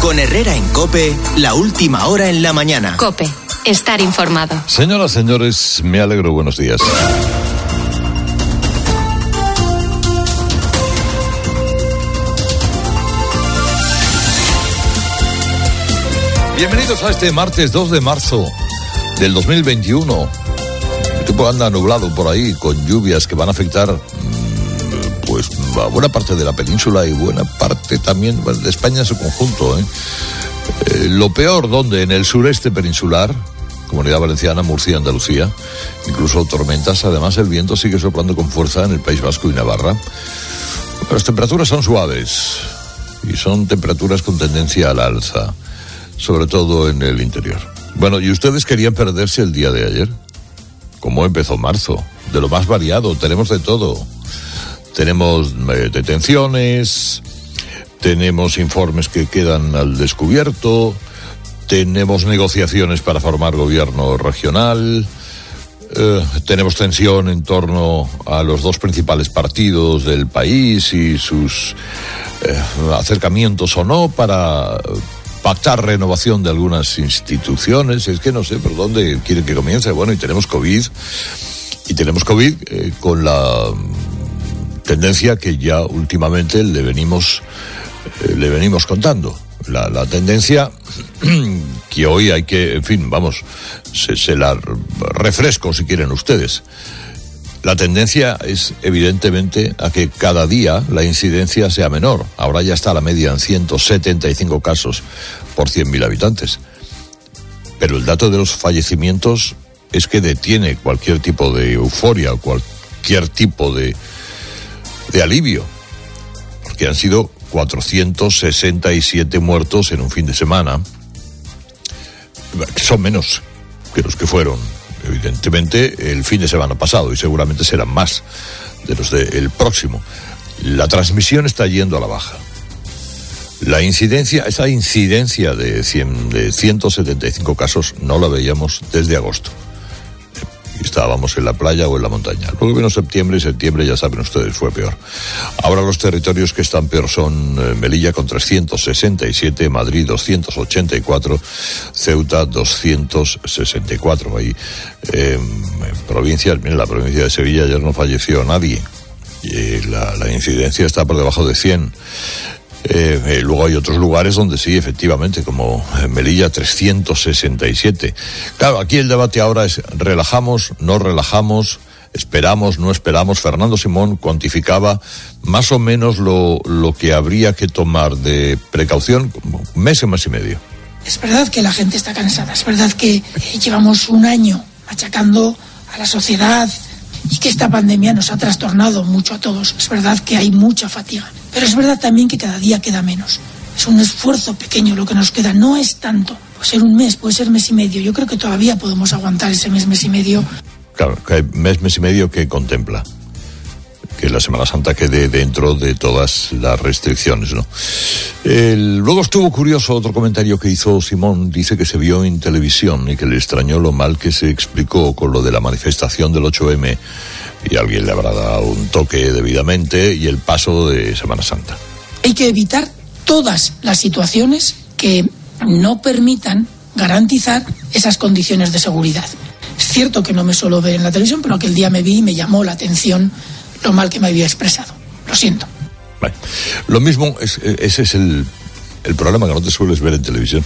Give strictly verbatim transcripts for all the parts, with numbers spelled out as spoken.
Con Herrera en COPE, la última hora en la mañana. COPE, estar informado. Señoras, señores, me alegro, buenos días. Bienvenidos a este martes dos de marzo del dos mil veintiuno. El tiempo anda nublado por ahí, con lluvias que van a afectar pues a buena parte de la península y buena parte también bueno, de España en su conjunto. ¿eh? Eh, lo peor, ¿dónde? En el sureste peninsular, Comunidad Valenciana, Murcia, Andalucía, incluso tormentas. Además, el viento sigue soplando con fuerza en el País Vasco y Navarra. Las temperaturas son suaves y son temperaturas con tendencia al alza, sobre todo en el interior. Bueno, ¿y ustedes querían perderse el día de ayer? ¿Cómo empezó marzo? De lo más variado, tenemos de todo. Tenemos eh, detenciones, tenemos informes que quedan al descubierto, tenemos negociaciones para formar gobierno regional, eh, tenemos tensión en torno a los dos principales partidos del país y sus eh, acercamientos o no para pactar renovación de algunas instituciones. Es que no sé por dónde quieren que comience. Bueno, y tenemos COVID, y tenemos COVID eh, con la tendencia que ya últimamente le venimos eh, le venimos contando. La, la tendencia que hoy hay que, en fin, vamos, se, se la refresco si quieren ustedes. La tendencia es evidentemente a que cada día la incidencia sea menor. Ahora ya está la media en ciento setenta y cinco casos por cien mil habitantes. Pero el dato de los fallecimientos es que detiene cualquier tipo de euforia o cualquier tipo de, de alivio. Porque han sido cuatrocientos sesenta y siete muertos en un fin de semana, que son menos que los que fueron evidentemente el fin de semana pasado, y seguramente serán más de los del próximo. La transmisión está yendo a la baja. La incidencia, esa incidencia de, cien, de ciento setenta y cinco casos no la veíamos desde agosto. Estábamos en la playa o en la montaña. Luego vino septiembre, y septiembre, ya saben ustedes, fue peor. Ahora los territorios que están peor son eh, Melilla con trescientos sesenta y siete, Madrid doscientos ochenta y cuatro, Ceuta doscientos sesenta y cuatro. Ahí, eh, en provincias, miren, la provincia de Sevilla ayer no falleció nadie. Y la, la incidencia está por debajo de cien. Eh, eh, luego hay otros lugares donde sí, efectivamente, como Melilla, trescientos sesenta y siete. Claro, aquí el debate ahora es: relajamos, no relajamos, esperamos, no esperamos. Fernando Simón cuantificaba más o menos lo, lo que habría que tomar de precaución, un mes o mes y medio. Es verdad que la gente está cansada, es verdad que eh, llevamos un año machacando a la sociedad y que esta pandemia nos ha trastornado mucho a todos. Es verdad que hay mucha fatiga, pero es verdad también que cada día queda menos. Es un esfuerzo pequeño lo que nos queda, no es tanto. Puede ser un mes, puede ser mes y medio. Yo creo que todavía podemos aguantar ese mes, mes y medio. Claro, que hay mes, mes y medio que contempla que la Semana Santa quede dentro de todas las restricciones, ¿no? El, luego estuvo curioso otro comentario que hizo Simón. Dice que se vio en televisión y que le extrañó lo mal que se explicó con lo de la manifestación del ocho eme, y alguien le habrá dado un toque debidamente, y el paso de Semana Santa. Hay que evitar todas las situaciones que no permitan garantizar esas condiciones de seguridad. Es cierto que no me suelo ver en la televisión, pero aquel día me vi y me llamó la atención lo mal que me había expresado. Lo siento. Vale. Lo mismo, es, ese es el, el problema, que no te sueles ver en televisión.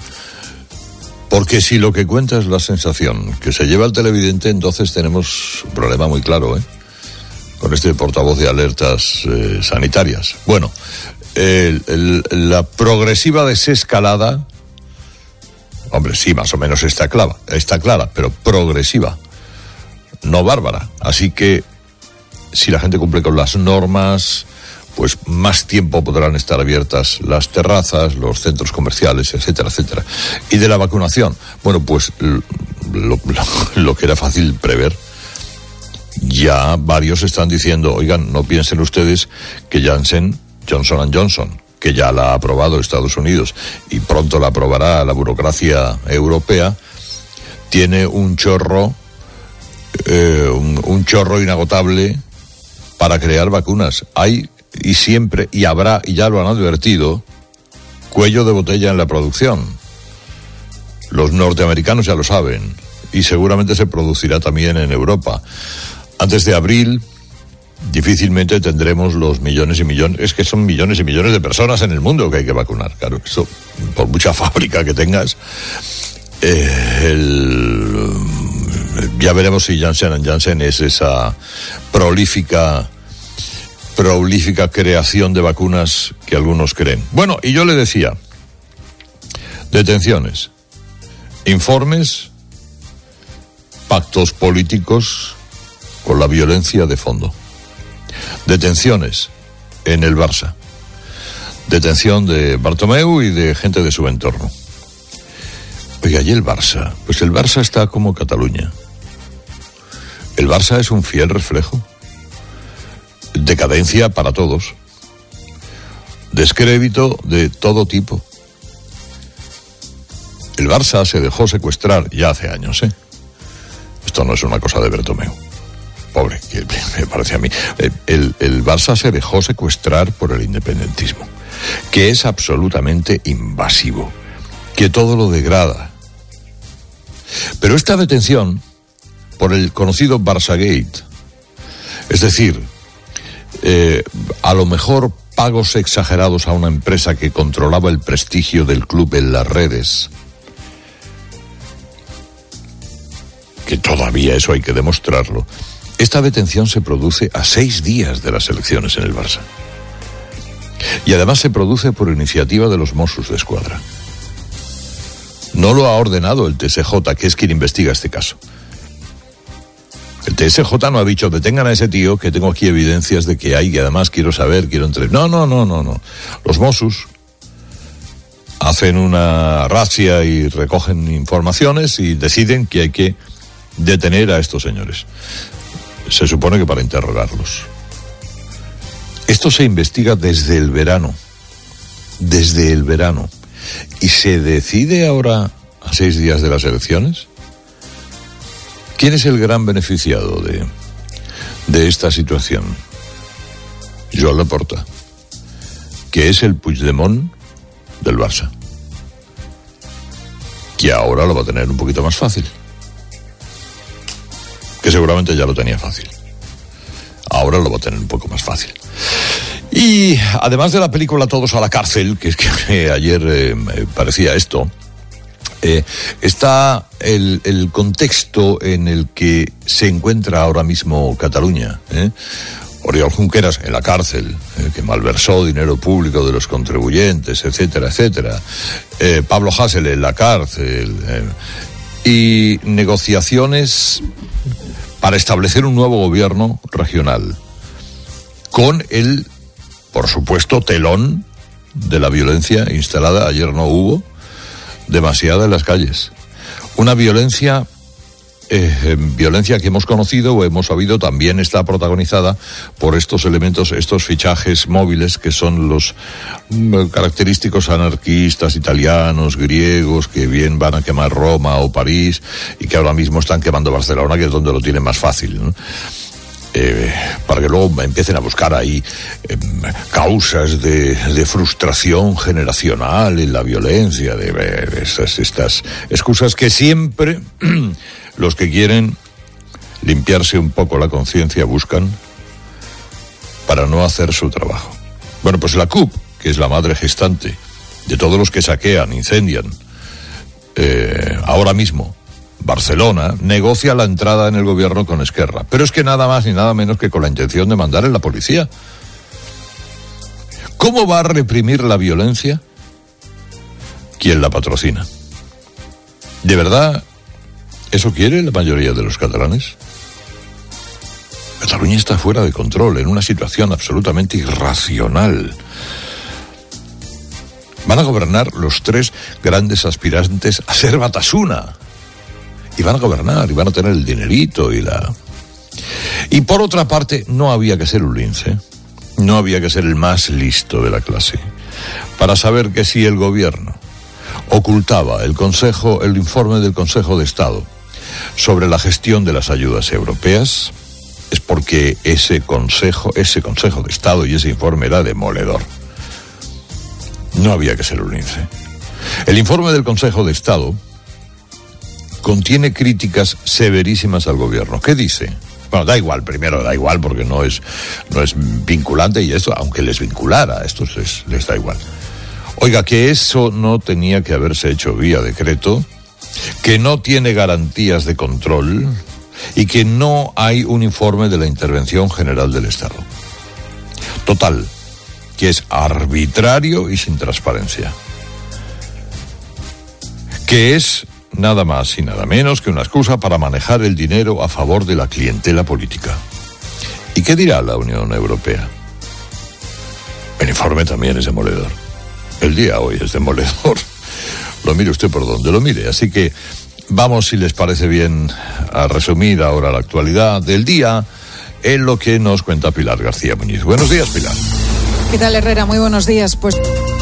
Porque si lo que cuenta es la sensación que se lleva el televidente, entonces tenemos un problema muy claro, ¿eh? Con este portavoz de alertas eh, sanitarias. Bueno, el, el, la progresiva desescalada, hombre, sí, más o menos está clara, está clara, pero progresiva, no bárbara. Así que si la gente cumple con las normas, pues más tiempo podrán estar abiertas las terrazas, los centros comerciales, etcétera, etcétera. Y de la vacunación, bueno, pues lo, lo, lo que era fácil prever, ya varios están diciendo: oigan, no piensen ustedes que Janssen, Johnson and Johnson, que ya la ha aprobado Estados Unidos y pronto la aprobará la burocracia europea, tiene un chorro, eh, un, un chorro inagotable para crear vacunas. Hay y siempre, y habrá, y ya lo han advertido, cuello de botella en la producción. Los norteamericanos ya lo saben, y seguramente se producirá también en Europa. Antes de abril, difícilmente tendremos los millones y millones, es que son millones y millones de personas en el mundo que hay que vacunar. Claro, eso, por mucha fábrica que tengas, eh, el, ya veremos si Johnson and Johnson es esa prolífica, prolífica creación de vacunas que algunos creen. Bueno, y yo le decía, detenciones, informes, pactos políticos con la violencia de fondo. Detenciones en el Barça. Detención de Bartomeu y de gente de su entorno. Oiga, ¿y el Barça? Pues el Barça está como Cataluña. El Barça es un fiel reflejo. Decadencia para todos. Descrédito de todo tipo. El Barça se dejó secuestrar ya hace años, ¿eh? Esto no es una cosa de Bartomeu. Pobre, que me parece a mí. El, el Barça se dejó secuestrar por el independentismo, que es absolutamente invasivo, que todo lo degrada. Pero esta detención por el conocido Barçagate, es decir, eh, a lo mejor pagos exagerados a una empresa que controlaba el prestigio del club en las redes, que todavía eso hay que demostrarlo. Esta detención se produce a seis días de las elecciones en el Barça. Y además se produce por iniciativa de los Mossos de Escuadra. No lo ha ordenado el T S J, que es quien investiga este caso. El T S J no ha dicho, detengan a ese tío, que tengo aquí evidencias de que hay, y además quiero saber, quiero entrar. No, no, no, no, no. Los Mossos hacen una razzia y recogen informaciones y deciden que hay que detener a estos señores. Se supone que para interrogarlos. Esto se investiga desde el verano. Desde el verano. ¿Y se decide ahora a seis días de las elecciones? ¿Quién es el gran beneficiado de, de esta situación? Joan Laporta, que es el Puigdemont del Barça, que ahora lo va a tener un poquito más fácil, que seguramente ya lo tenía fácil. Ahora lo va a tener un poco más fácil. Y además de la película Todos a la cárcel, que es que ayer eh, parecía esto, eh, está el, el contexto en el que se encuentra ahora mismo Cataluña. ¿eh? Oriol Junqueras en la cárcel, eh, que malversó dinero público de los contribuyentes, etcétera, etcétera. Eh, Pablo Hasél en la cárcel. Eh, y negociaciones para establecer un nuevo gobierno regional, con el, por supuesto, telón de la violencia instalada. Ayer no hubo demasiada en las calles. Una violencia, eh, violencia que hemos conocido o hemos sabido también está protagonizada por estos elementos, estos fichajes móviles que son los mm, característicos anarquistas italianos, griegos, que bien van a quemar Roma o París y que ahora mismo están quemando Barcelona, que es donde lo tienen más fácil, ¿no? Eh, para que luego empiecen a buscar ahí eh, causas de, de frustración generacional en la violencia, de, de estas, estas excusas que siempre los que quieren limpiarse un poco la conciencia buscan para no hacer su trabajo. Bueno, pues la C U P, que es la madre gestante de todos los que saquean, incendian, eh, ahora mismo Barcelona, negocia la entrada en el gobierno con Esquerra. Pero es que nada más ni nada menos que con la intención de mandar en la policía. ¿Cómo va a reprimir la violencia quien la patrocina? ¿De verdad eso quiere la mayoría de los catalanes? Cataluña está fuera de control, en una situación absolutamente irracional. Van a gobernar los tres grandes aspirantes a ser Batasuna. Y van a gobernar, y van a tener el dinerito y la... Y por otra parte, no había que ser un lince, no había que ser el más listo de la clase, para saber que si el gobierno ocultaba el consejo, el informe del Consejo de Estado sobre la gestión de las ayudas europeas, es porque ese consejo, ese Consejo de Estado y ese informe era demoledor. No había que ser un lince. El informe del Consejo de Estado contiene críticas severísimas al gobierno. ¿Qué dice? Bueno, da igual, primero da igual porque no es, no es vinculante y esto, aunque les vinculara, a estos les, les da igual. Oiga, que eso no tenía que haberse hecho vía decreto, que no tiene garantías de control y que no hay un informe de la Intervención General del Estado. Total, que es arbitrario y sin transparencia. Que es nada más y nada menos que una excusa para manejar el dinero a favor de la clientela política. ¿Y qué dirá la Unión Europea? El informe también es demoledor. El día hoy es demoledor. Lo mire usted por donde lo mire. Así que vamos, si les parece bien, a resumir ahora la actualidad del día en lo que nos cuenta Pilar García Muñiz. Buenos días, Pilar. ¿Qué tal, Herrera? Muy buenos días. Pues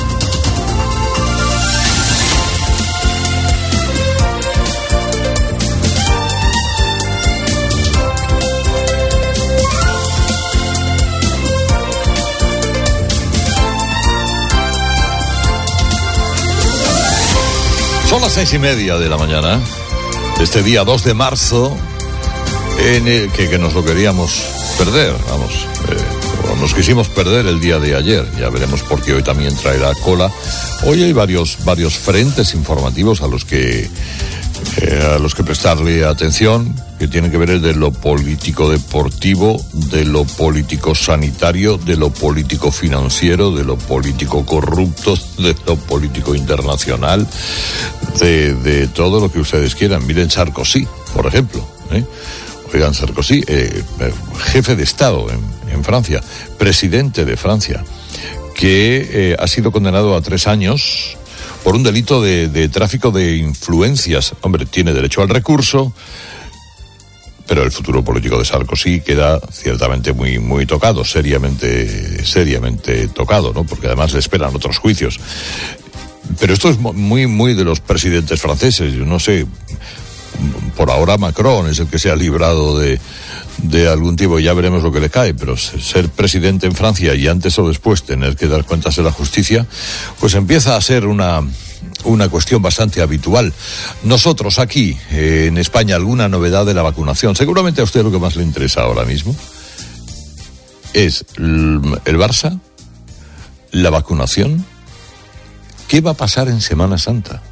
son las seis y media de la mañana, este día dos de marzo, en el que, que nos lo queríamos perder, vamos, eh, o nos quisimos perder el día de ayer. Ya veremos por qué hoy también traerá cola. Hoy hay varios, varios frentes informativos a los que, eh, a los que prestarle atención, que tienen que ver de lo político-deportivo, de lo político-sanitario, de lo político-financiero, de lo político-corrupto, de lo político-internacional, de, de todo lo que ustedes quieran. Miren Sarkozy, por ejemplo, ¿eh? Oigan, Sarkozy, eh, jefe de Estado en, en Francia, presidente de Francia, que eh, ha sido condenado a tres años por un delito de, de tráfico de influencias. Hombre, tiene derecho al recurso, pero el futuro político de Sarkozy queda ciertamente muy, muy tocado, seriamente, seriamente tocado, ¿no? Porque además le esperan otros juicios. Pero esto es muy, muy de los presidentes franceses. Yo no sé, por ahora Macron es el que se ha librado de, de algún tipo, ya veremos lo que le cae, pero ser presidente en Francia y antes o después tener que dar cuentas de la justicia, pues empieza a ser una, una cuestión bastante habitual. Nosotros aquí, eh, en España, alguna novedad de la vacunación. Seguramente a usted lo que más le interesa ahora mismo es el, el Barça, la vacunación. ¿Qué va a pasar en Semana Santa?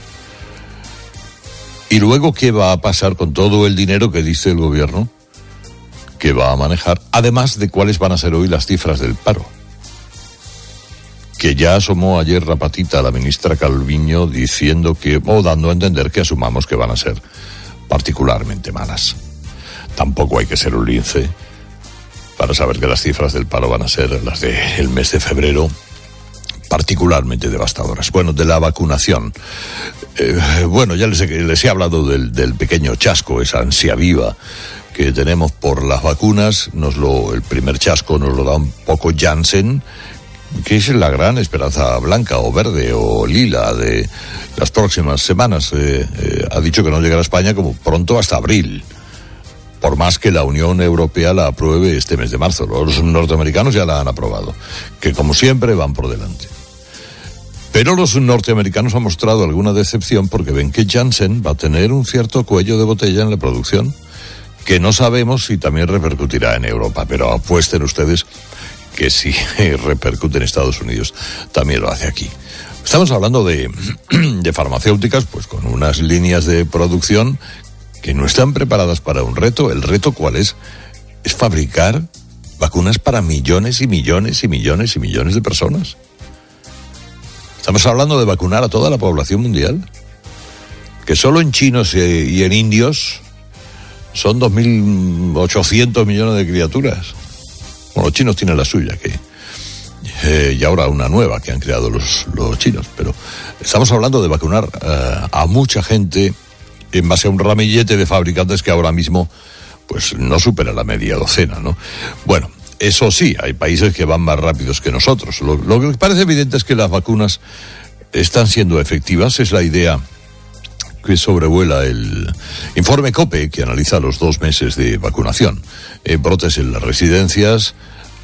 Y luego, ¿qué va a pasar con todo el dinero que dice el gobierno que va a manejar? Además de cuáles van a ser hoy las cifras del paro. Que ya asomó ayer la patita a la ministra Calviño diciendo que, o dando a entender que asumamos que van a ser particularmente malas. Tampoco hay que ser un lince para saber que las cifras del paro van a ser las del mes de febrero particularmente devastadoras. Bueno, de la vacunación. Eh, bueno, ya les he, les he hablado del, del pequeño chasco, esa ansia viva que tenemos por las vacunas. Nos lo, el primer chasco nos lo da un poco Janssen, que es la gran esperanza blanca o verde o lila de las próximas semanas. Eh, eh, ha dicho que no llegará a España como pronto hasta abril, por más que la Unión Europea la apruebe este mes de marzo. Los norteamericanos ya la han aprobado, que como siempre van por delante. Pero los norteamericanos han mostrado alguna decepción porque ven que Janssen va a tener un cierto cuello de botella en la producción, que no sabemos si también repercutirá en Europa, pero apuesten ustedes que si repercute en Estados Unidos, también lo hace aquí. Estamos hablando de, de farmacéuticas, pues con unas líneas de producción que no están preparadas para un reto. ¿El reto cuál es? Es fabricar vacunas para millones y millones y millones y millones de personas. Estamos hablando de vacunar a toda la población mundial, que solo en chinos y en indios son dos mil ochocientos millones de criaturas. Bueno, los chinos tienen la suya, que eh, y ahora una nueva que han creado los, los chinos, pero estamos hablando de vacunar uh, a mucha gente en base a un ramillete de fabricantes que ahora mismo pues no supera la media docena, ¿no? Bueno, eso sí, hay países que van más rápidos que nosotros. Lo, lo que parece evidente es que las vacunas están siendo efectivas. Es la idea que sobrevuela el informe COPE, que analiza los dos meses de vacunación. Eh, brotes en las residencias,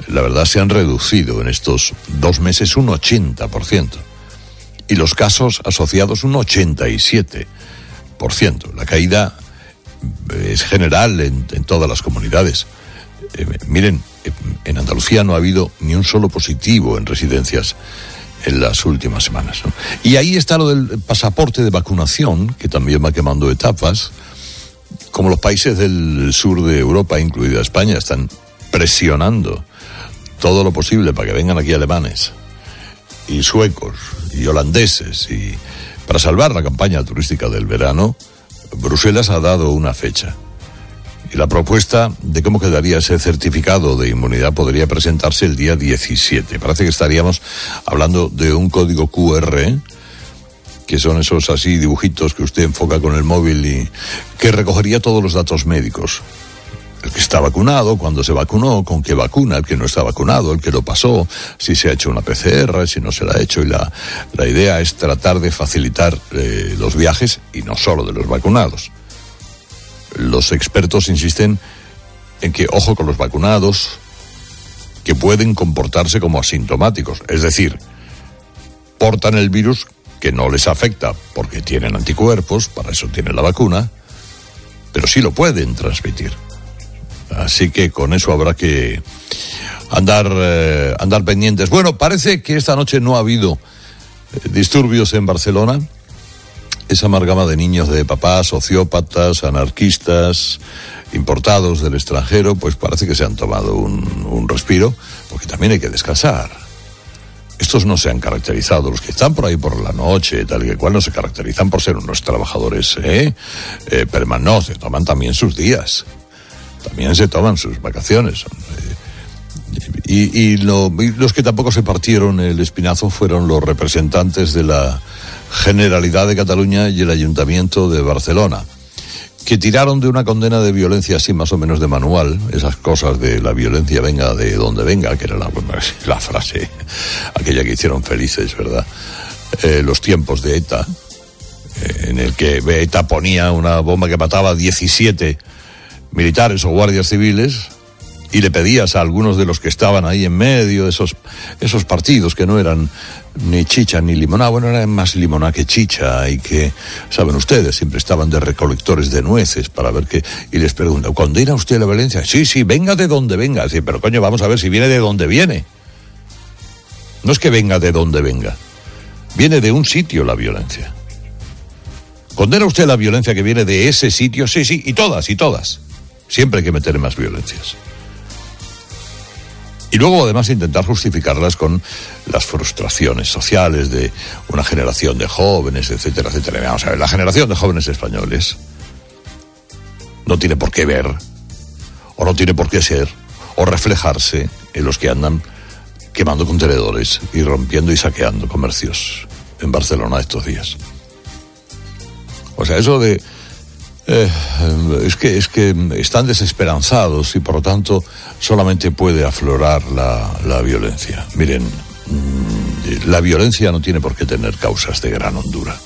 la verdad se han reducido en estos dos meses un ochenta por ciento. Y los casos asociados un ochenta y siete por ciento. La caída es general en, en todas las comunidades. Eh, miren, en Andalucía no ha habido ni un solo positivo en residencias en las últimas semanas, ¿no? Y ahí está lo del pasaporte de vacunación, que también va quemando etapas. Como los países del sur de Europa, incluida España, están presionando todo lo posible para que vengan aquí alemanes y suecos y holandeses, y para salvar la campaña turística del verano, Bruselas ha dado una fecha. Y la propuesta de cómo quedaría ese certificado de inmunidad podría presentarse el día diecisiete. Parece que estaríamos hablando de un código cu erre, que son esos así dibujitos que usted enfoca con el móvil y que recogería todos los datos médicos. El que está vacunado, cuándo se vacunó, con qué vacuna, el que no está vacunado, el que lo pasó, si se ha hecho una pe ce erre, si no se la ha hecho. Y la, la idea es tratar de facilitar eh, los viajes, y no solo de los vacunados. Los expertos insisten en que ojo con los vacunados, que pueden comportarse como asintomáticos, es decir, portan el virus que no les afecta porque tienen anticuerpos, para eso tienen la vacuna, pero sí lo pueden transmitir. Así que con eso habrá que andar, eh, andar pendientes. Bueno, parece que esta noche no ha habido eh, disturbios en Barcelona. Esa amalgama de niños de papás, sociópatas, anarquistas, importados del extranjero, pues parece que se han tomado un, un respiro, porque también hay que descansar. Estos no se han caracterizado, los que están por ahí por la noche, tal y que cual, no se caracterizan por ser unos trabajadores, ¿eh? eh pero más no, se toman también sus días, también se toman sus vacaciones. Eh, y, y, lo, y los que tampoco se partieron el espinazo fueron los representantes de la Generalidad de Cataluña y el Ayuntamiento de Barcelona, que tiraron de una condena de violencia así más o menos de manual, esas cosas de la violencia venga de donde venga, que era la, la frase aquella que hicieron felices, ¿verdad? Eh, los tiempos de ETA, eh, en el que ETA ponía una bomba que mataba a diecisiete militares o guardias civiles, y le pedías a algunos de los que estaban ahí en medio, esos, esos partidos que no eran ni chicha ni limonada, bueno, eran más limonada que chicha, y que, saben ustedes, siempre estaban de recolectores de nueces para ver qué, y les preguntan, ¿condena usted la violencia? Sí, sí, venga de donde venga. Sí, pero coño, vamos a ver si viene de donde viene. No es que venga de donde venga, viene de un sitio la violencia. ¿Condena usted la violencia que viene de ese sitio? Sí, sí, y todas, y todas. Siempre hay que meter más violencias. Y luego, además, intentar justificarlas con las frustraciones sociales de una generación de jóvenes, etcétera, etcétera. Vamos a ver, la generación de jóvenes españoles no tiene por qué ver, o no tiene por qué ser, o reflejarse en los que andan quemando contenedores y rompiendo y saqueando comercios en Barcelona estos días. O sea, eso de... Eh, es que es que están desesperanzados y por lo tanto solamente puede aflorar la, la violencia. Miren, la violencia no tiene por qué tener causas de gran hondura.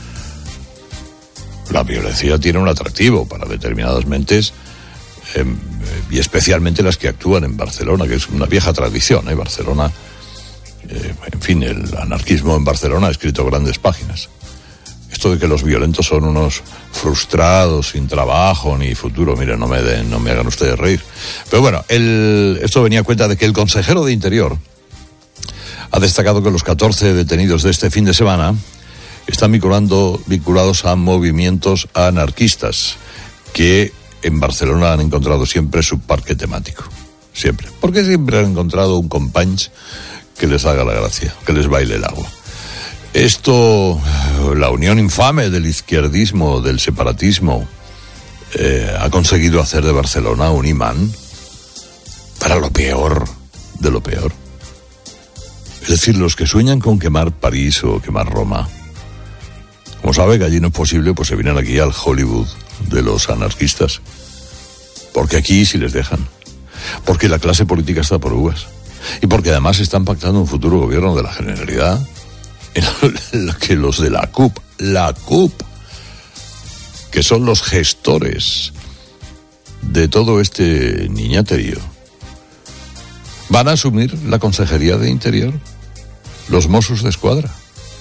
La violencia tiene un atractivo para determinadas mentes, eh, y especialmente las que actúan en Barcelona, que es una vieja tradición, ¿eh? Barcelona, eh, en fin, el anarquismo en Barcelona ha escrito grandes páginas. Esto de que los violentos son unos frustrados, sin trabajo ni futuro, miren, no me den, no me hagan ustedes reír. Pero bueno, el, esto venía a cuenta de que el consejero de Interior ha destacado que los catorce detenidos de este fin de semana están vinculando, vinculados a movimientos anarquistas que en Barcelona han encontrado siempre su parque temático. Siempre. Porque siempre han encontrado un compañ que les haga la gracia, que les baile el agua. Esto, la unión infame del izquierdismo, del separatismo, eh, ha conseguido hacer de Barcelona un imán para lo peor de lo peor. Es decir, los que sueñan con quemar París o quemar Roma, como sabe que allí no es posible, pues se vienen aquí al Hollywood de los anarquistas. Porque aquí sí les dejan. Porque la clase política está por uvas. Y porque además están pactando un futuro gobierno de la Generalidad en lo que los de la C U P, la C U P, que son los gestores de todo este niñaterío, ¿Van a asumir la Consejería de Interior? Los Mossos de Escuadra.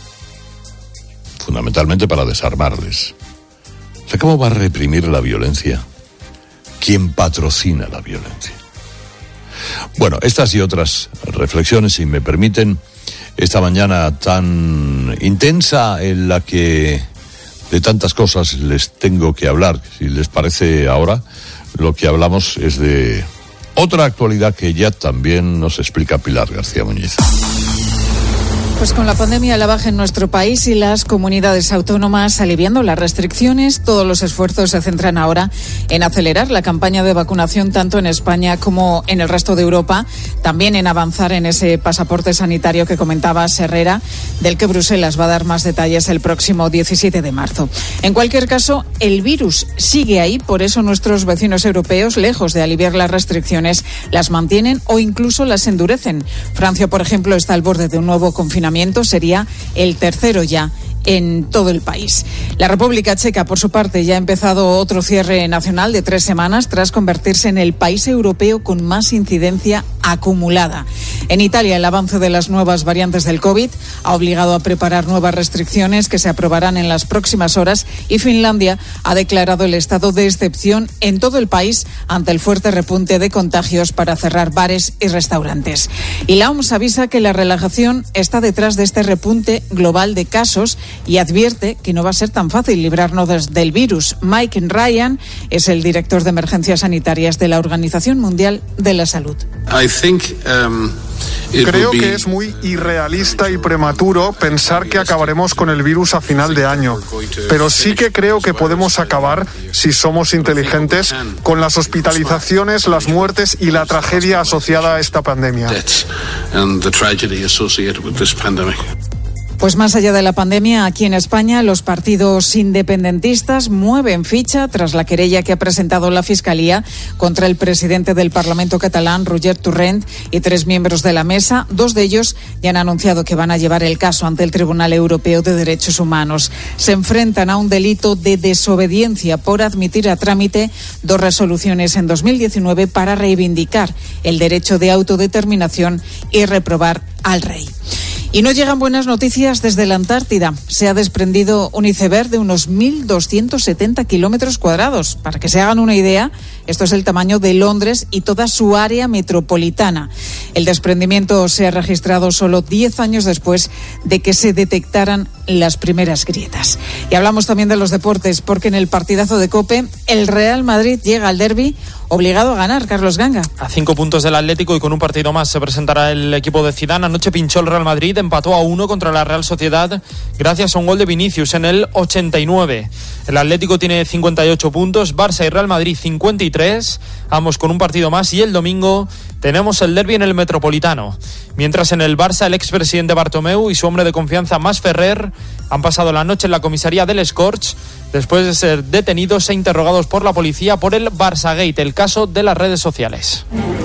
Fundamentalmente para desarmarles. O sea, ¿cómo va a reprimir la violencia? ¿Quién patrocina la violencia? Bueno, estas y otras reflexiones, si me permiten, esta mañana tan intensa en la que de tantas cosas les tengo que hablar. Si les parece ahora, lo que hablamos es de otra actualidad que ya también nos explica Pilar García Muñiz. Pues con la pandemia a la baja en nuestro país y las comunidades autónomas aliviando las restricciones, todos los esfuerzos se centran ahora en acelerar la campaña de vacunación tanto en España como en el resto de Europa, también en avanzar en ese pasaporte sanitario que comentaba Herrera, del que Bruselas va a dar más detalles el próximo diecisiete de marzo. En cualquier caso, el virus sigue ahí, por eso nuestros vecinos europeos, lejos de aliviar las restricciones, las mantienen o incluso las endurecen. Francia, por ejemplo, está al borde de un nuevo confinamiento. Sería el tercero ya en todo el país. La República Checa, por su parte, ya ha empezado otro cierre nacional de tres semanas tras convertirse en el país europeo con más incidencia acumulada. En Italia, el avance de las nuevas variantes del COVID ha obligado a preparar nuevas restricciones que se aprobarán en las próximas horas y Finlandia ha declarado el estado de excepción en todo el país ante el fuerte repunte de contagios para cerrar bares y restaurantes. Y la O M S avisa que la relajación está detrás de este repunte global de casos y advierte que no va a ser tan fácil librarnos del virus. Mike Ryan es el director de emergencias sanitarias de la Organización Mundial de la Salud. I think, um... Creo que es muy irrealista y prematuro pensar que acabaremos con el virus a final de año, pero sí que creo que podemos acabar, si somos inteligentes, con las hospitalizaciones, las muertes y la tragedia asociada a esta pandemia. Pues más allá de la pandemia, aquí en España los partidos independentistas mueven ficha tras la querella que ha presentado la Fiscalía contra el presidente del Parlamento catalán, Roger Torrent, y tres miembros de la mesa. Dos de ellos ya han anunciado que van a llevar el caso ante el Tribunal Europeo de Derechos Humanos. Se enfrentan a un delito de desobediencia por admitir a trámite dos resoluciones en dos mil diecinueve para reivindicar el derecho de autodeterminación y reprobar al rey. Y no llegan buenas noticias desde la Antártida. Se ha desprendido un iceberg de unos mil doscientos setenta kilómetros cuadrados. Para que se hagan una idea, esto es el tamaño de Londres y toda su área metropolitana. El desprendimiento se ha registrado solo diez años después de que se detectaran las primeras grietas. Y hablamos también de los deportes, porque en el partidazo de COPE, el Real Madrid llega al derbi obligado a ganar. Carlos Ganga. A cinco puntos del Atlético y con un partido más se presentará el equipo de Zidane. Anoche pinchó el Real Madrid, empató a uno contra la Real Sociedad gracias a un gol de Vinicius en el ochenta y nueve. El Atlético tiene cincuenta y ocho puntos, Barça y Real Madrid cincuenta y tres, ambos con un partido más, y el domingo tenemos el derbi en el Metropolitano. Mientras en el Barça, el expresidente Bartomeu y su hombre de confianza, Mas Ferrer, han pasado la noche en la comisaría del Scorch después de ser detenidos e interrogados por la policía por el Barçagate, el caso de las redes sociales.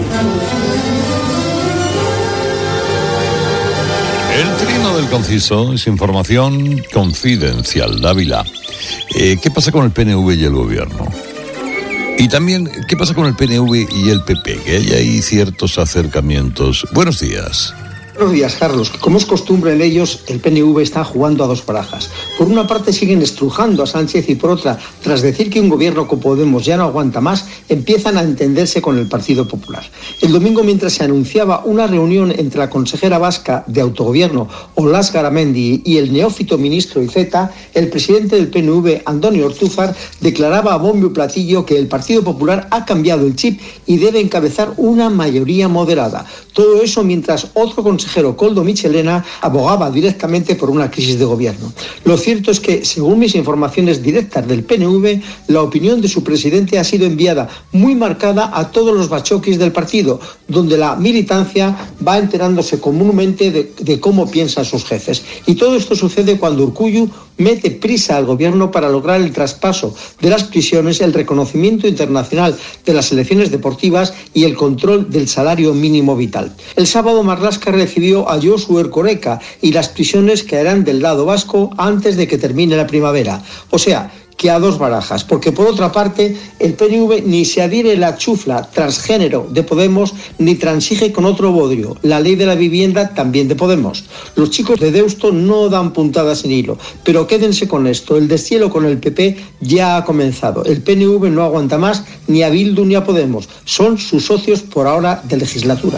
El trino del conciso es información confidencial. Dávila, eh, ¿qué pasa con el P N V y el gobierno? Y también, ¿qué pasa con el P N V y el P P? Que hay ahí ciertos acercamientos. Buenos días. Buenos días, Carlos. Como es costumbre en ellos, el P N V está jugando a dos barajas. Por una parte siguen estrujando a Sánchez y por otra, tras decir que un gobierno con Podemos ya no aguanta más, empiezan a entenderse con el Partido Popular. El domingo, mientras se anunciaba una reunión entre la consejera vasca de autogobierno, Olas Garamendi, y el neófito ministro Iceta, el presidente del P N V, Antonio Ortúzar, declaraba a bombo y platillo que el Partido Popular ha cambiado el chip y debe encabezar una mayoría moderada. Todo eso mientras otro consejero consejero Koldo Michelena abogaba directamente por una crisis de gobierno. Lo cierto es que, según mis informaciones directas del P N V, la opinión de su presidente ha sido enviada muy marcada a todos los bachoquis del partido, donde la militancia va enterándose comúnmente de, de cómo piensan sus jefes. Y todo esto sucede cuando Urkullu mete prisa al gobierno para lograr el traspaso de las prisiones, el reconocimiento internacional de las selecciones deportivas y el control del salario mínimo vital. El sábado Marlaska recibió a Josu Erkoreka y las prisiones caerán del lado vasco antes de que termine la primavera. O sea, que a dos barajas, porque por otra parte el P N V ni se adhiere a la chufla transgénero de Podemos ni transige con otro bodrio, la ley de la vivienda también de Podemos. Los chicos de Deusto no dan puntadas sin hilo, pero quédense con esto, el deshielo con el P P ya ha comenzado. El P N V no aguanta más ni a Bildu ni a Podemos, son sus socios por ahora de legislatura.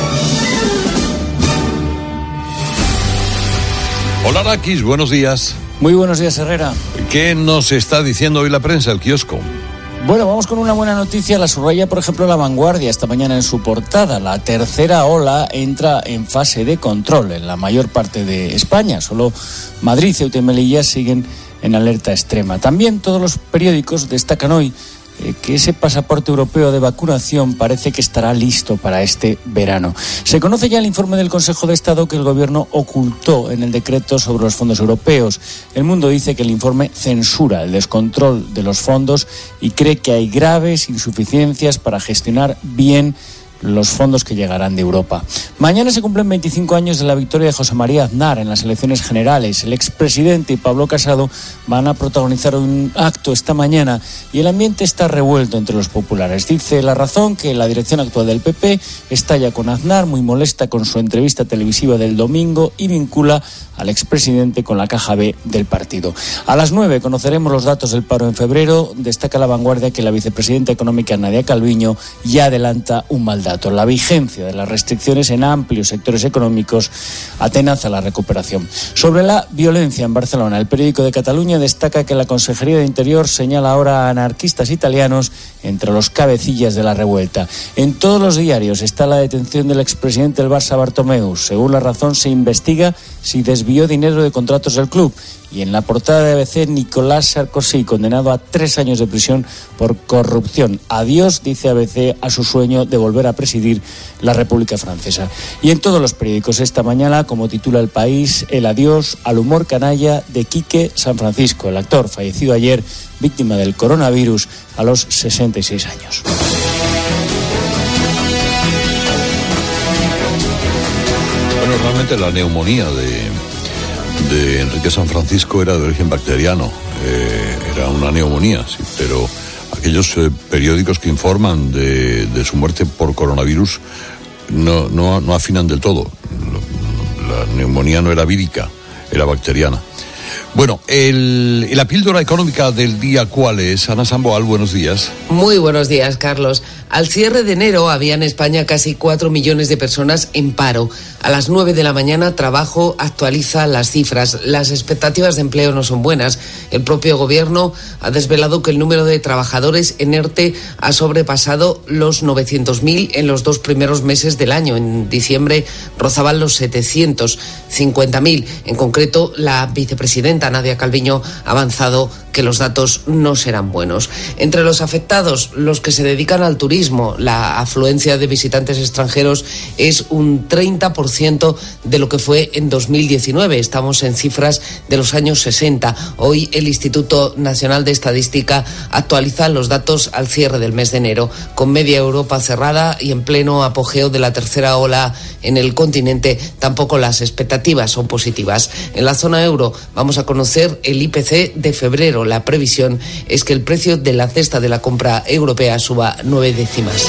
Hola Rakis, buenos días. Muy buenos días, Herrera. ¿Qué nos está diciendo hoy la prensa, el kiosco? Bueno, vamos con una buena noticia. La subraya, por ejemplo, La Vanguardia esta mañana en su portada. La tercera ola entra en fase de control en la mayor parte de España. Solo Madrid, Ceuta y Melilla siguen en alerta extrema. También todos los periódicos destacan hoy eh, que ese pasaporte europeo de vacunación parece que estará listo para este verano. Se conoce ya el informe del Consejo de Estado que el Gobierno ocultó en el decreto sobre los fondos europeos. El Mundo dice que el informe censura el descontrol de los fondos y cree que hay graves insuficiencias para gestionar bien los fondos que llegarán de Europa. Mañana se cumplen veinticinco años de la victoria de José María Aznar en las elecciones generales. El expresidente y Pablo Casado van a protagonizar un acto esta mañana y el ambiente está revuelto entre los populares. Dice La Razón que la dirección actual del P P estalla con Aznar, muy molesta con su entrevista televisiva del domingo y vincula al expresidente con la caja B del partido. A las nueve conoceremos los datos del paro en febrero. Destaca La Vanguardia que la vicepresidenta económica Nadia Calviño ya adelanta un mal dato. La vigencia de las restricciones en amplios sectores económicos atenaza la recuperación. Sobre la violencia en Barcelona, el periódico de Cataluña destaca que la Consejería de Interior señala ahora a anarquistas italianos entre los cabecillas de la revuelta. En todos los diarios está la detención del expresidente del Barça, Bartomeu. Según La Razón, se investiga si desvió dinero de contratos del club. Y en la portada de A B C, Nicolás Sarkozy, condenado a tres años de prisión por corrupción. Adiós, dice A B C, a su sueño de volver a presidir la República Francesa. Y en todos los periódicos esta mañana, como titula El País, el adiós al humor canalla de Quique San Francisco, el actor fallecido ayer, víctima del coronavirus a los sesenta y seis años. Bueno, realmente la neumonía de... de Enrique San Francisco era de origen bacteriano, eh, era una neumonía, sí, pero aquellos eh, periódicos que informan de, de su muerte por coronavirus no, no, no afinan del todo. La neumonía no era vírica, era bacteriana. Bueno, el, la píldora económica del día, ¿cuál es? Ana Samboal, buenos días. Muy buenos días, Carlos. Al cierre de enero había en España casi cuatro millones de personas en paro. A las nueve de la mañana, Trabajo actualiza las cifras. Las expectativas de empleo no son buenas. El propio Gobierno ha desvelado que el número de trabajadores en ERTE ha sobrepasado los novecientos mil en los dos primeros meses del año. En diciembre rozaban los setecientos cincuenta mil. En concreto, la vicepresidenta Nadia Calviño ha avanzado que los datos no serán buenos. Entre los afectados, los que se dedican al turismo, la afluencia de visitantes extranjeros es un treinta por ciento de lo que fue en dos mil diecinueve. Estamos en cifras de los años sesenta. Hoy el Instituto Nacional de Estadística actualiza los datos al cierre del mes de enero, con media Europa cerrada y en pleno apogeo de la tercera ola en el continente. Tampoco las expectativas son positivas. En la zona euro vamos a conocer el I P C de febrero. La previsión es que el precio de la cesta de la compra europea suba nueve décimas.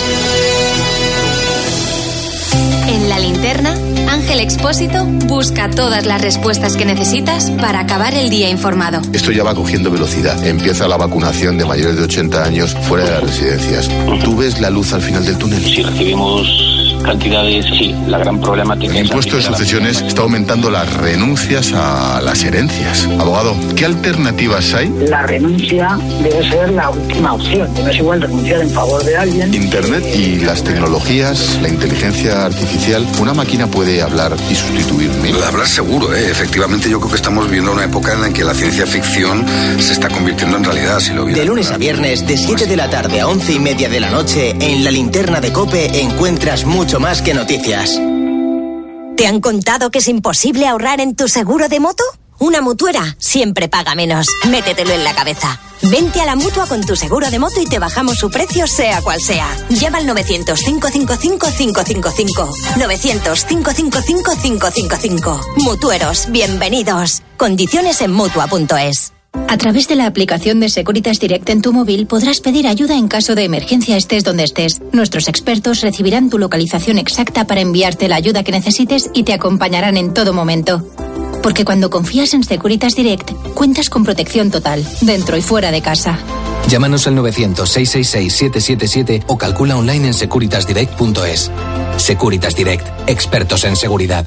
En La Linterna, Ángel Expósito busca todas las respuestas que necesitas para acabar el día informado. Esto ya va cogiendo velocidad. Empieza la vacunación de mayores de ochenta años fuera de las residencias. ¿Tú ves la luz al final del túnel? Si recibimos cantidades, sí, la gran problemática. El impuesto de sucesiones está aumentando las renuncias a las herencias. Abogado, ¿qué alternativas hay? La renuncia debe ser la última opción. No es igual renunciar en favor de alguien. Internet y las tecnologías, la inteligencia artificial, una máquina puede hablar y sustituirme. Hablar seguro, ¿eh? Efectivamente, yo creo que estamos viviendo una época en la que la ciencia ficción se está convirtiendo en realidad. Si lo de lunes a viernes, de siete de la tarde a once y media de la noche, en La Linterna de COPE encuentras mucho más que noticias. ¿Te han contado que es imposible ahorrar en tu seguro de moto? Una mutuera siempre paga menos. Métetelo en la cabeza. Vente a la Mutua con tu seguro de moto y te bajamos su precio sea cual sea. Llama al novecientos, cinco cinco cinco, cinco cinco cinco. novecientos, cinco cinco cinco, cinco cinco cinco. Mutueros, bienvenidos. Condiciones en Mutua punto es. A través de la aplicación de Securitas Direct en tu móvil podrás pedir ayuda en caso de emergencia estés donde estés. Nuestros expertos recibirán tu localización exacta para enviarte la ayuda que necesites y te acompañarán en todo momento. Porque cuando confías en Securitas Direct, cuentas con protección total, dentro y fuera de casa. Llámanos al novecientos, seiscientos sesenta y seis, siete siete siete o calcula online en securitas direct punto es. Securitas Direct, expertos en seguridad.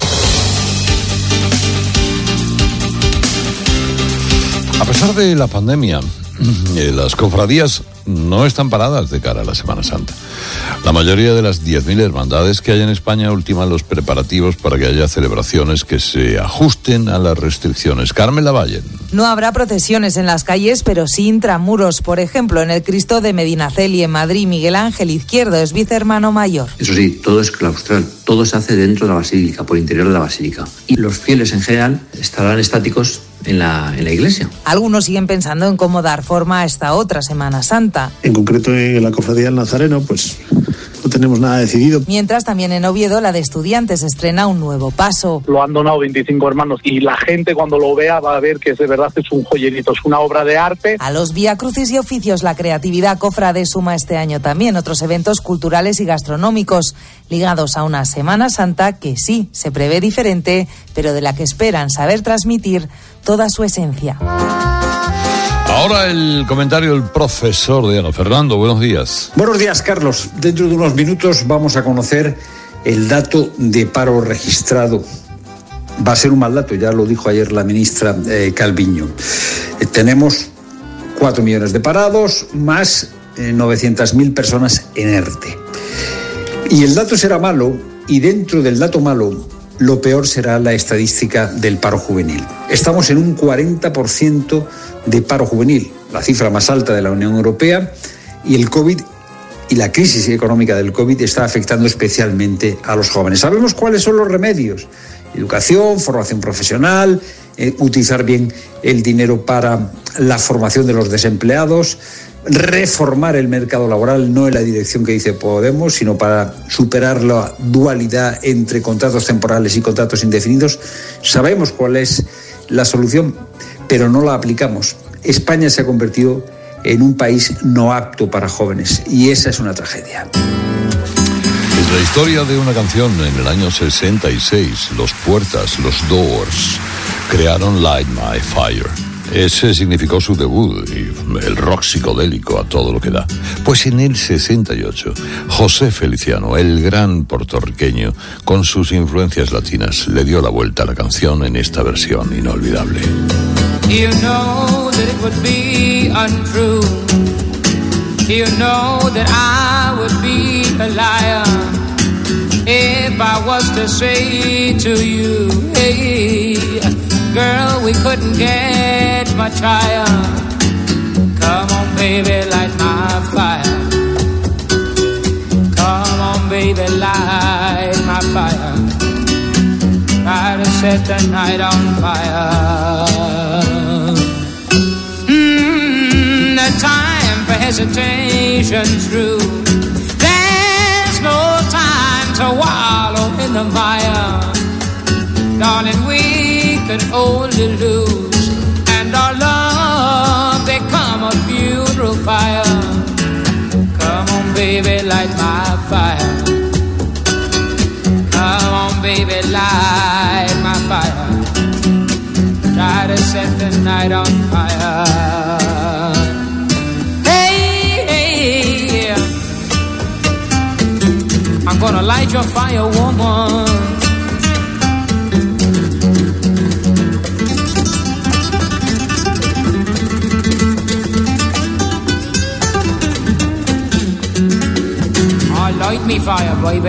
A pesar de la pandemia, las cofradías no están paradas de cara a la Semana Santa. La mayoría de las diez mil hermandades que hay en España ultiman los preparativos para que haya celebraciones que se ajusten a las restricciones. Carmen Lavalle. No habrá procesiones en las calles, pero sí intramuros. Por ejemplo, en el Cristo de Medinaceli, en Madrid, Miguel Ángel Izquierdo es vicehermano mayor. Eso sí, todo es claustral. Todo se hace dentro de la basílica, por interior de la basílica. Y los fieles en general estarán estáticos en la, en la iglesia. Algunos siguen pensando en cómo dar forma a esta otra Semana Santa. En concreto en la Cofradía del Nazareno, pues no tenemos nada decidido. Mientras también en Oviedo la de Estudiantes estrena un nuevo paso. Lo han donado veinticinco hermanos y la gente cuando lo vea va a ver que de verdad es un joyerito, es una obra de arte. A los Vía Crucis y oficios la creatividad cofrade suma este año también otros eventos culturales y gastronómicos ligados a una Semana Santa que sí se prevé diferente, pero de la que esperan saber transmitir toda su esencia. Ahora el comentario del profesor Diana. Fernando, buenos días. Buenos días, Carlos. Dentro de unos minutos vamos a conocer el dato de paro registrado. Va a ser un mal dato, ya lo dijo ayer la ministra eh, Calviño. Eh, tenemos cuatro millones de parados, más eh, novecientas mil personas en ERTE. Y el dato será malo, y dentro del dato malo, lo peor será la estadística del paro juvenil. Estamos en un cuarenta por ciento de paro juvenil, la cifra más alta de la Unión Europea, y el COVID y la crisis económica del COVID está afectando especialmente a los jóvenes. Sabemos cuáles son los remedios: educación, formación profesional, eh, utilizar bien el dinero para la formación de los desempleados, reformar el mercado laboral, no en la dirección que dice Podemos, sino para superar la dualidad entre contratos temporales y contratos indefinidos. Sabemos cuál es la solución, pero no la aplicamos. España se ha convertido en un país no apto para jóvenes y esa es una tragedia. Es la historia de una canción. En el año sesenta y seis, los Puertas, los Doors, crearon Light My Fire. Ese significó su debut y el rock psicodélico a todo lo que da. Pues en el sesenta y ocho, José Feliciano, el gran puertorriqueño, con sus influencias latinas, le dio la vuelta a la canción en esta versión inolvidable. You know that it would be untrue. You know that I would be a liar if I was to say to you, hey, girl, we couldn't get much higher. Come on, baby, light my fire. Come on, baby, light my fire. Try to set the night on fire. Mm, the time for hesitation's through. There's no time to wallow in the mire. Darling, we could only lose, and our love become a funeral pyre. Come on, baby, light my fire. Come on, baby, light my fire. Try to set the night on fire. Hey, hey, yeah. I'm gonna light your fire, woman. Light me fire, baby.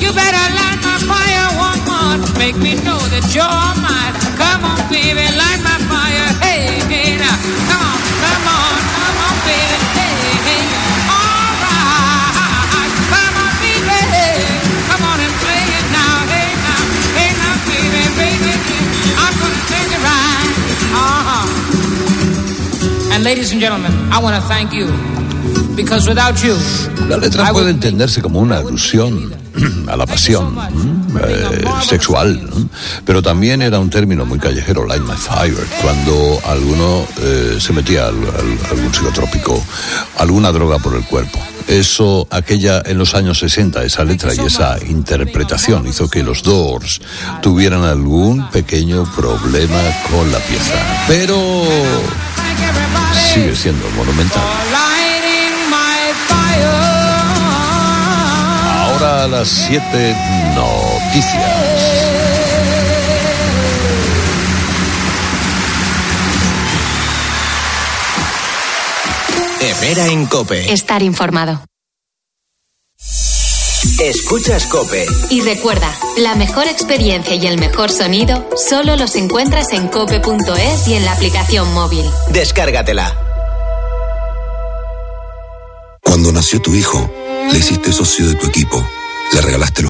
You better light my fire one more to make me know that you're mine. Come on, baby, light my fire. Hey, hey, now. Come on, come on, come on, baby. Hey, hey. All right. Come on, baby. Come on and play it now. Hey, now. Hey, now, baby, baby. I'm gonna take it right. Uh-huh. And ladies and gentlemen, I want to thank you. Because without you, la letra puede entenderse como una alusión a la pasión eh, sexual, ¿no? Pero también era un término muy callejero, light my fire, cuando alguno eh, se metía al, al, algún psicotrópico, alguna droga por el cuerpo. Eso, aquella, en los años sesenta, esa letra y esa interpretación hizo que los Doors tuvieran algún pequeño problema con la pieza, pero sigue siendo monumental. Ahora a las siete, noticias. Herrera en COPE. Estar informado. Escuchas COPE. Y recuerda, la mejor experiencia y el mejor sonido solo los encuentras en cope punto es y en la aplicación móvil. Descárgatela. Cuando nació tu hijo, le hiciste socio de tu equipo, le regalaste los